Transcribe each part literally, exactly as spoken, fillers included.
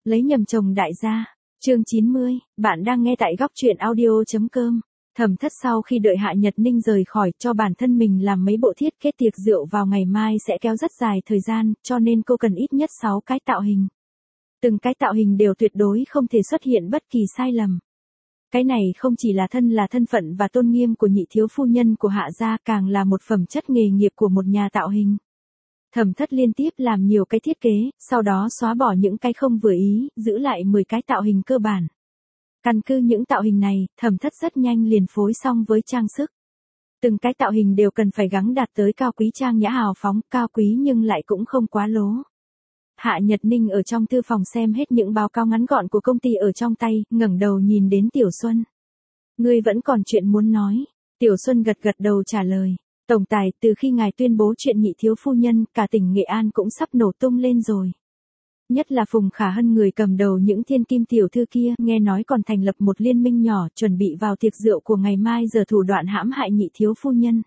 Lấy nhầm chồng đại gia. Chương chín mươi, bạn đang nghe tại góc truyện audio.com. Thẩm Thất sau khi đợi Hạ Nhật Ninh rời khỏi cho bản thân mình làm mấy bộ thiết kế tiệc rượu vào ngày mai sẽ kéo rất dài thời gian, cho nên cô cần ít nhất sáu cái tạo hình. Từng cái tạo hình đều tuyệt đối không thể xuất hiện bất kỳ sai lầm. Cái này không chỉ là thân là thân phận và tôn nghiêm của nhị thiếu phu nhân của Hạ gia, càng là một phẩm chất nghề nghiệp của một nhà tạo hình. Thẩm Thất liên tiếp làm nhiều cái thiết kế, sau đó xóa bỏ những cái không vừa ý, giữ lại mười cái tạo hình cơ bản. Căn cứ những tạo hình này, Thẩm Thất rất nhanh liền phối xong với trang sức. Từng cái tạo hình đều cần phải gắng đạt tới cao quý trang nhã hào phóng, cao quý nhưng lại cũng không quá lố. Hạ Nhật Ninh ở trong thư phòng xem hết những báo cáo ngắn gọn của công ty ở trong tay, ngẩng đầu nhìn đến Tiểu Xuân. Ngươi vẫn còn chuyện muốn nói. Tiểu Xuân gật gật đầu trả lời. Tổng tài, từ khi ngài tuyên bố chuyện nhị thiếu phu nhân, cả tỉnh Nghệ An cũng sắp nổ tung lên rồi. Nhất là Phùng Khả Hân người cầm đầu những thiên kim tiểu thư kia, nghe nói còn thành lập một liên minh nhỏ, chuẩn bị vào tiệc rượu của ngày mai giờ thủ đoạn hãm hại nhị thiếu phu nhân.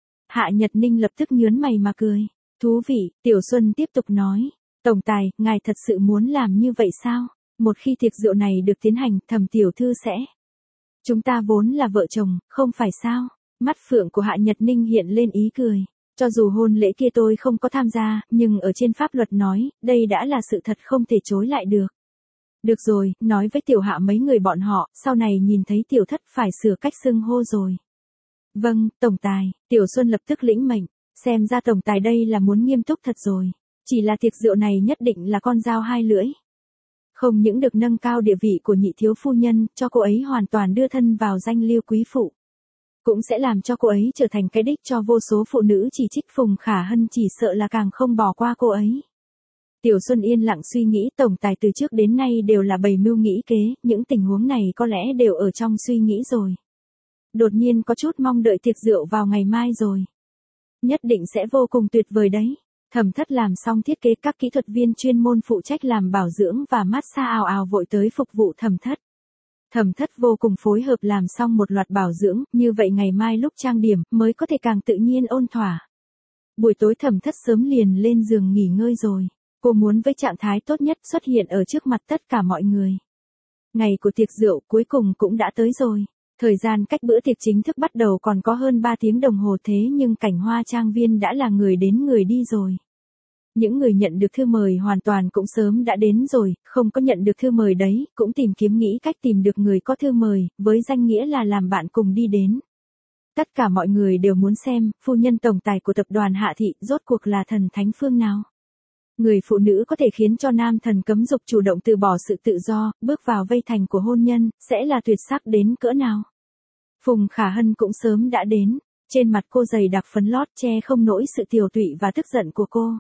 Hạ Nhật Ninh lập tức nhớn mày mà cười. Thú vị, Tiểu Xuân tiếp tục nói. Tổng tài, ngài thật sự muốn làm như vậy sao? Một khi tiệc rượu này được tiến hành, Thẩm tiểu thư sẽ... Chúng ta vốn là vợ chồng, không phải sao? Mắt phượng của Hạ Nhật Ninh hiện lên ý cười. Cho dù hôn lễ kia tôi không có tham gia, nhưng ở trên pháp luật nói, đây đã là sự thật không thể chối lại được. Được rồi, nói với Tiểu Hạ mấy người bọn họ, sau này nhìn thấy Tiểu Thất phải sửa cách xưng hô rồi. Vâng, Tổng tài, Tiểu Xuân lập tức lĩnh mệnh, xem ra Tổng tài đây là muốn nghiêm túc thật rồi. Chỉ là tiệc rượu này nhất định là con dao hai lưỡi. Không những được nâng cao địa vị của nhị thiếu phu nhân, cho cô ấy hoàn toàn đưa thân vào danh liêu quý phụ. Cũng sẽ làm cho cô ấy trở thành cái đích cho vô số phụ nữ chỉ trích. Phùng Khả Hân chỉ sợ là càng không bỏ qua cô ấy. Tiểu Xuân yên lặng suy nghĩ, tổng tài từ trước đến nay đều là bày mưu nghĩ kế, những tình huống này có lẽ đều ở trong suy nghĩ rồi. Đột nhiên có chút mong đợi tiệc rượu vào ngày mai rồi. Nhất định sẽ vô cùng tuyệt vời đấy. Thẩm Thất làm xong thiết kế, các kỹ thuật viên chuyên môn phụ trách làm bảo dưỡng và massage ào ào vội tới phục vụ Thẩm Thất. Thẩm Thất vô cùng phối hợp làm xong một loạt bảo dưỡng, như vậy ngày mai lúc trang điểm mới có thể càng tự nhiên ôn thỏa. Buổi tối Thẩm Thất sớm liền lên giường nghỉ ngơi rồi. Cô muốn với trạng thái tốt nhất xuất hiện ở trước mặt tất cả mọi người. Ngày của tiệc rượu cuối cùng cũng đã tới rồi. Thời gian cách bữa tiệc chính thức bắt đầu còn có hơn ba tiếng đồng hồ, thế nhưng Cảnh Hoa Trang Viên đã là người đến người đi rồi. Những người nhận được thư mời hoàn toàn cũng sớm đã đến rồi, không có nhận được thư mời đấy, cũng tìm kiếm nghĩ cách tìm được người có thư mời, với danh nghĩa là làm bạn cùng đi đến. Tất cả mọi người đều muốn xem, phu nhân tổng tài của tập đoàn Hạ Thị rốt cuộc là thần thánh phương nào. Người phụ nữ có thể khiến cho nam thần cấm dục chủ động từ bỏ sự tự do, bước vào vây thành của hôn nhân, sẽ là tuyệt sắc đến cỡ nào. Phùng Khả Hân cũng sớm đã đến, trên mặt cô dày đặc phấn lót che không nổi sự tiều tụy và tức giận của cô.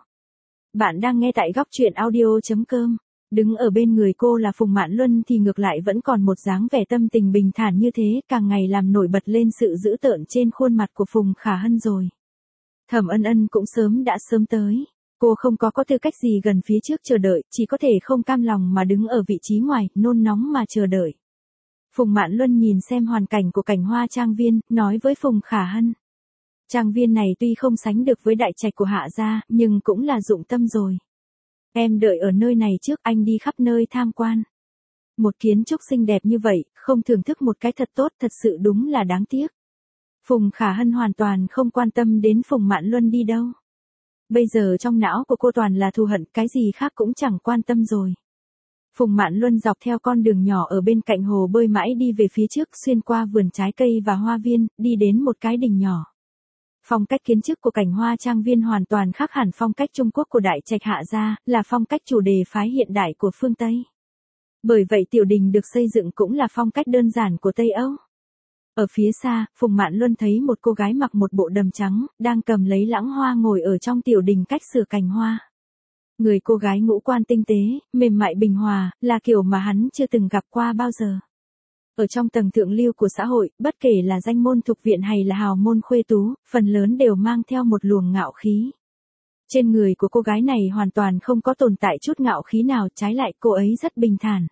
Bạn đang nghe tại góc truyện audio.com. Đứng ở bên người cô là Phùng Mạn Luân thì ngược lại vẫn còn một dáng vẻ tâm tình bình thản như thế, càng ngày làm nổi bật lên sự dữ tợn trên khuôn mặt của Phùng Khả Hân rồi. Thẩm Ân Ân cũng sớm đã sớm tới. Cô không có có tư cách gì gần phía trước chờ đợi, chỉ có thể không cam lòng mà đứng ở vị trí ngoài, nôn nóng mà chờ đợi. Phùng Mạn Luân nhìn xem hoàn cảnh của Cảnh Hoa Trang Viên, nói với Phùng Khả Hân. Trang viên này tuy không sánh được với đại trạch của Hạ gia, nhưng cũng là dụng tâm rồi. Em đợi ở nơi này trước, anh đi khắp nơi tham quan. Một kiến trúc xinh đẹp như vậy, không thưởng thức một cái thật tốt, thật sự đúng là đáng tiếc. Phùng Khả Hân hoàn toàn không quan tâm đến Phùng Mạn Luân đi đâu. Bây giờ trong não của cô toàn là thù hận, cái gì khác cũng chẳng quan tâm rồi. Phùng Mạn Luân dọc theo con đường nhỏ ở bên cạnh hồ bơi mãi đi về phía trước, xuyên qua vườn trái cây và hoa viên, đi đến một cái đình nhỏ. Phong cách kiến trúc của Cảnh Hoa Trang Viên hoàn toàn khác hẳn phong cách Trung Quốc của đại trạch Hạ gia, là phong cách chủ đề phái hiện đại của phương Tây. Bởi vậy tiểu đình được xây dựng cũng là phong cách đơn giản của Tây Âu. Ở phía xa, Phùng Mạn Luân thấy một cô gái mặc một bộ đầm trắng, đang cầm lấy lãng hoa ngồi ở trong tiểu đình cách sửa cành hoa. Người cô gái ngũ quan tinh tế, mềm mại bình hòa, là kiểu mà hắn chưa từng gặp qua bao giờ. Ở trong tầng thượng lưu của xã hội, bất kể là danh môn thục viện hay là hào môn khuê tú, phần lớn đều mang theo một luồng ngạo khí. Trên người của cô gái này hoàn toàn không có tồn tại chút ngạo khí nào, trái lại cô ấy rất bình thản.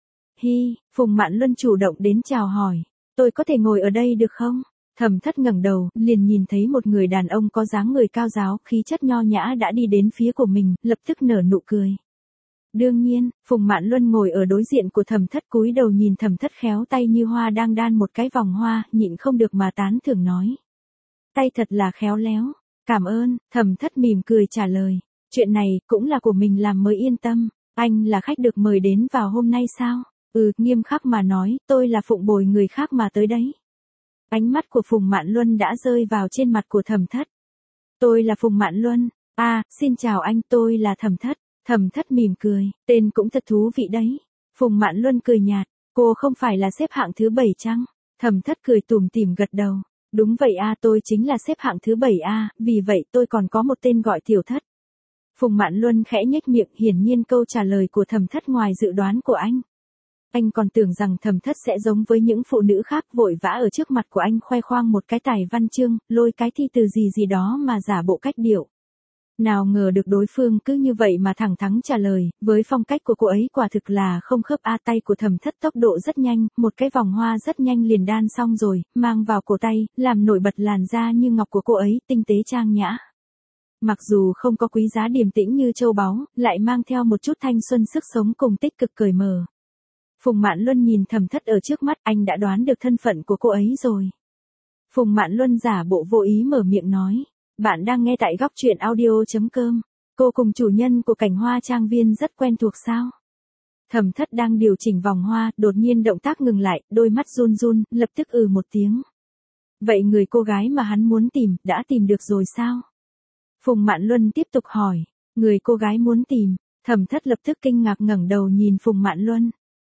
Hi, Phùng Mạn Luân chủ động đến chào hỏi. Tôi có thể ngồi ở đây được không? Thẩm Thất ngẩng đầu, liền nhìn thấy một người đàn ông có dáng người cao ráo, khí chất nho nhã đã đi đến phía của mình, lập tức nở nụ cười. Đương nhiên, Phùng Mạn Luân ngồi ở đối diện của Thẩm Thất cúi đầu nhìn Thẩm Thất khéo tay như hoa đang đan một cái vòng hoa, nhịn không được mà tán thưởng nói. Tay thật là khéo léo. Cảm ơn, Thẩm Thất mỉm cười trả lời. Chuyện này cũng là của mình làm mới yên tâm. Anh là khách được mời đến vào hôm nay sao? Ừ, nghiêm khắc mà nói, tôi là phụng bồi người khác mà tới đấy. Ánh mắt của Phùng Mạn Luân đã rơi vào trên mặt của Thẩm Thất. Tôi là Phùng Mạn Luân. À, xin chào anh, tôi là Thẩm Thất. Thẩm Thất mỉm cười, tên cũng thật thú vị đấy. Phùng Mạn Luân cười nhạt, cô không phải là xếp hạng thứ bảy chăng? Thẩm Thất cười tủm tỉm gật đầu. Đúng vậy a, tôi chính là xếp hạng thứ bảy a, vì vậy tôi còn có một tên gọi Tiểu Thất. Phùng Mạn Luân khẽ nhếch miệng, hiển nhiên câu trả lời của Thẩm Thất ngoài dự đoán của anh. Anh còn tưởng rằng Thẩm Thất sẽ giống với những phụ nữ khác vội vã ở trước mặt của anh khoe khoang một cái tài văn chương, lôi cái thi từ gì gì đó mà giả bộ cách điệu. Nào ngờ được đối phương cứ như vậy mà thẳng thắn trả lời, với phong cách của cô ấy quả thực là không khớp a. Tay của Thẩm Thất tốc độ rất nhanh, một cái vòng hoa rất nhanh liền đan xong rồi, mang vào cổ tay, làm nổi bật làn da như ngọc của cô ấy, tinh tế trang nhã. Mặc dù không có quý giá điềm tĩnh như châu báu, lại mang theo một chút thanh xuân sức sống cùng tích cực cởi mở. Phùng Mạn Luân nhìn Thẩm Thất ở trước mắt, anh đã đoán được thân phận của cô ấy rồi. Phùng Mạn Luân giả bộ vô ý mở miệng nói. Bạn đang nghe tại góc truyện audio.com. Cô cùng chủ nhân của cảnh hoa trang viên rất quen thuộc sao? Thẩm Thất đang điều chỉnh vòng hoa, đột nhiên động tác ngừng lại, đôi mắt run run, lập tức ừ một tiếng. Vậy người cô gái mà hắn muốn tìm, đã tìm được rồi sao? Phùng Mạn Luân tiếp tục hỏi. Người cô gái muốn tìm, Thẩm Thất lập tức kinh ngạc ngẩng đầu nhìn Phùng Mạn Luân.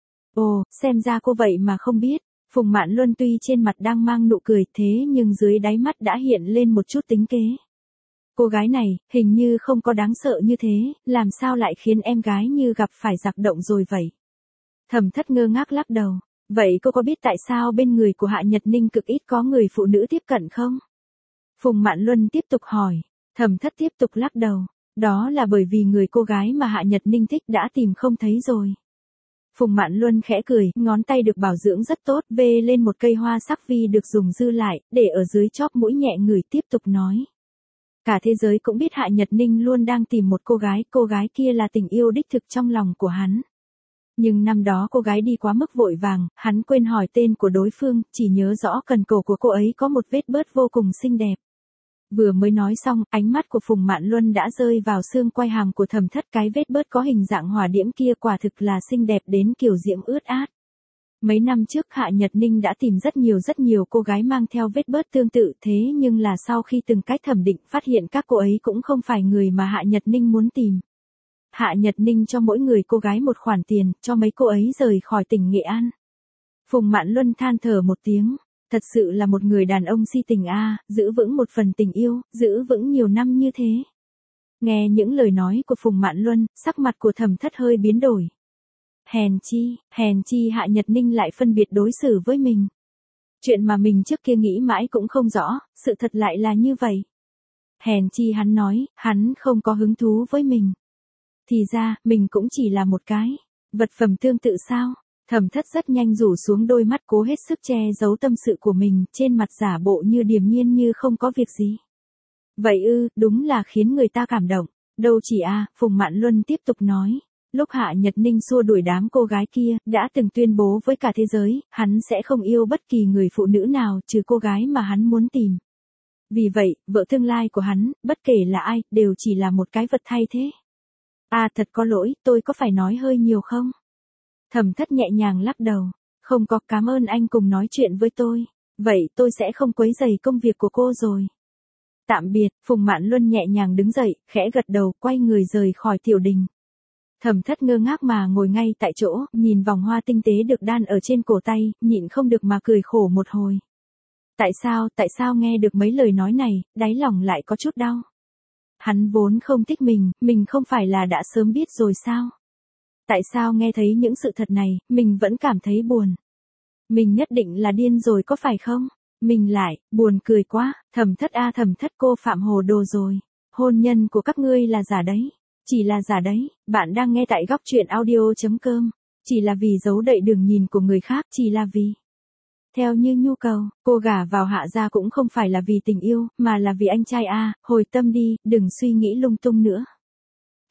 Ồ, xem ra cô vậy mà không biết. Phùng Mạn Luân tuy trên mặt đang mang nụ cười thế nhưng dưới đáy mắt đã hiện lên một chút tính kế. Cô gái này, hình như không có đáng sợ như thế, làm sao lại khiến em gái như gặp phải giặc động rồi vậy? Thẩm Thất ngơ ngác lắc đầu. Vậy cô có biết tại sao bên người của Hạ Nhật Ninh cực ít có người phụ nữ tiếp cận không? Phùng Mạn Luân tiếp tục hỏi. Thẩm Thất tiếp tục lắc đầu. Đó là bởi vì người cô gái mà Hạ Nhật Ninh thích đã tìm không thấy rồi. Phùng Mạn Luân khẽ cười, ngón tay được bảo dưỡng rất tốt, vê lên một cây hoa sắc vi được dùng dư lại, để ở dưới chóp mũi nhẹ ngửi tiếp tục nói. Cả thế giới cũng biết Hạ Nhật Ninh luôn đang tìm một cô gái, cô gái kia là tình yêu đích thực trong lòng của hắn. Nhưng năm đó cô gái đi quá mức vội vàng, hắn quên hỏi tên của đối phương, chỉ nhớ rõ cần cổ của cô ấy có một vết bớt vô cùng xinh đẹp. Vừa mới nói xong, ánh mắt của Phùng Mạn Luân đã rơi vào xương quai hàm của Thẩm Thất, cái vết bớt có hình dạng hỏa diễm kia quả thực là xinh đẹp đến kiểu diễm ướt át. Mấy năm trước Hạ Nhật Ninh đã tìm rất nhiều rất nhiều cô gái mang theo vết bớt tương tự thế nhưng là sau khi từng cách thẩm định phát hiện các cô ấy cũng không phải người mà Hạ Nhật Ninh muốn tìm. Hạ Nhật Ninh cho mỗi người cô gái một khoản tiền, cho mấy cô ấy rời khỏi tỉnh Nghệ An. Phùng Mạn Luân than thở một tiếng. Thật sự là một người đàn ông si tình a, giữ vững một phần tình yêu, giữ vững nhiều năm như thế. Nghe những lời nói của Phùng Mạn Luân, sắc mặt của Thẩm Thất hơi biến đổi. Hèn chi, hèn chi Hạ Nhật Ninh lại phân biệt đối xử với mình. Chuyện mà mình trước kia nghĩ mãi cũng không rõ, sự thật lại là như vậy. Hèn chi hắn nói, hắn không có hứng thú với mình. Thì ra, mình cũng chỉ là một cái vật phẩm tương tự sao? Thẩm Thất rất nhanh rủ xuống đôi mắt cố hết sức che giấu tâm sự của mình, trên mặt giả bộ như điềm nhiên như không có việc gì. Vậy ư, đúng là khiến người ta cảm động. Đâu chỉ a, à, Phùng Mạn Luân tiếp tục nói. Lúc Hạ Nhật Ninh xua đuổi đám cô gái kia, đã từng tuyên bố với cả thế giới, hắn sẽ không yêu bất kỳ người phụ nữ nào trừ cô gái mà hắn muốn tìm. Vì vậy, vợ tương lai của hắn, bất kể là ai, đều chỉ là một cái vật thay thế. À thật có lỗi, tôi có phải nói hơi nhiều không? Thẩm Thất nhẹ nhàng lắc đầu. Không có, cảm ơn anh cùng nói chuyện với tôi. Vậy tôi sẽ không quấy rầy công việc của cô rồi. Tạm biệt, Phùng Mạn Luân nhẹ nhàng đứng dậy, khẽ gật đầu, quay người rời khỏi tiểu đình. Thẩm Thất ngơ ngác mà ngồi ngay tại chỗ, nhìn vòng hoa tinh tế được đan ở trên cổ tay, nhịn không được mà cười khổ một hồi. Tại sao, tại sao nghe được mấy lời nói này, đáy lòng lại có chút đau. Hắn vốn không thích mình, mình không phải là đã sớm biết rồi sao? Tại sao nghe thấy những sự thật này, mình vẫn cảm thấy buồn. Mình nhất định là điên rồi có phải không? Mình lại, buồn cười quá, Thẩm Thất a Thẩm Thất cô phạm hồ đồ rồi. Hôn nhân của các ngươi là giả đấy. Chỉ là giả đấy, bạn đang nghe tại góc truyện audio.com. Chỉ là vì giấu đậy đường nhìn của người khác, chỉ là vì. Theo như nhu cầu, cô gả vào Hạ gia cũng không phải là vì tình yêu, mà là vì anh trai a, hồi tâm đi, đừng suy nghĩ lung tung nữa.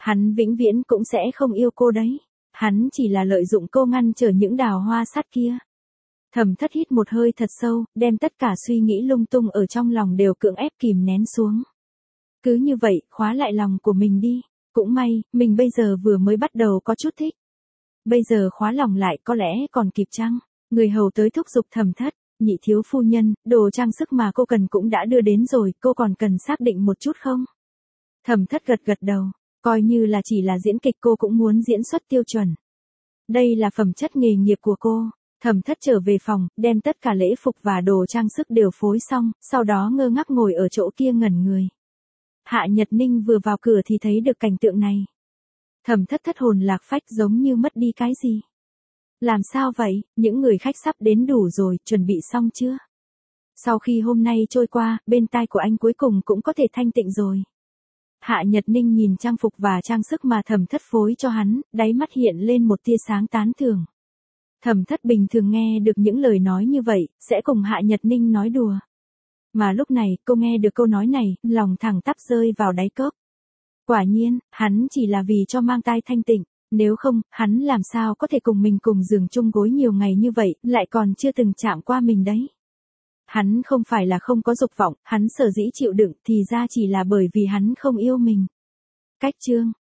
Hắn vĩnh viễn cũng sẽ không yêu cô đấy. Hắn chỉ là lợi dụng cô ngăn trở những đào hoa sát kia. Thẩm Thất hít một hơi thật sâu, đem tất cả suy nghĩ lung tung ở trong lòng đều cưỡng ép kìm nén xuống. Cứ như vậy, khóa lại lòng của mình đi. Cũng may, mình bây giờ vừa mới bắt đầu có chút thích. Bây giờ khóa lòng lại có lẽ còn kịp chăng? Người hầu tới thúc giục Thẩm Thất, nhị thiếu phu nhân, đồ trang sức mà cô cần cũng đã đưa đến rồi, cô còn cần xác định một chút không? Thẩm Thất gật gật đầu, coi như là chỉ là diễn kịch cô cũng muốn diễn xuất tiêu chuẩn. Đây là phẩm chất nghề nghiệp của cô. Thẩm Thất trở về phòng, đem tất cả lễ phục và đồ trang sức đều phối xong, sau đó ngơ ngác ngồi ở chỗ kia ngẩn người. Hạ Nhật Ninh vừa vào cửa thì thấy được cảnh tượng này. Thẩm Thất thất hồn lạc phách giống như mất đi cái gì. Làm sao vậy, những người khách sắp đến đủ rồi, chuẩn bị xong chưa? Sau khi hôm nay trôi qua, bên tai của anh cuối cùng cũng có thể thanh tịnh rồi. Hạ Nhật Ninh nhìn trang phục và trang sức mà Thẩm Thất phối cho hắn, đáy mắt hiện lên một tia sáng tán thưởng. Thẩm Thất bình thường nghe được những lời nói như vậy, sẽ cùng Hạ Nhật Ninh nói đùa. Mà lúc này, cô nghe được câu nói này, lòng thẳng tắp rơi vào đáy cốc. Quả nhiên, hắn chỉ là vì cho mang tai thanh tịnh, nếu không, hắn làm sao có thể cùng mình cùng giường chung gối nhiều ngày như vậy, lại còn chưa từng chạm qua mình đấy. Hắn không phải là không có dục vọng, hắn sở dĩ chịu đựng thì ra chỉ là bởi vì hắn không yêu mình. Cách chương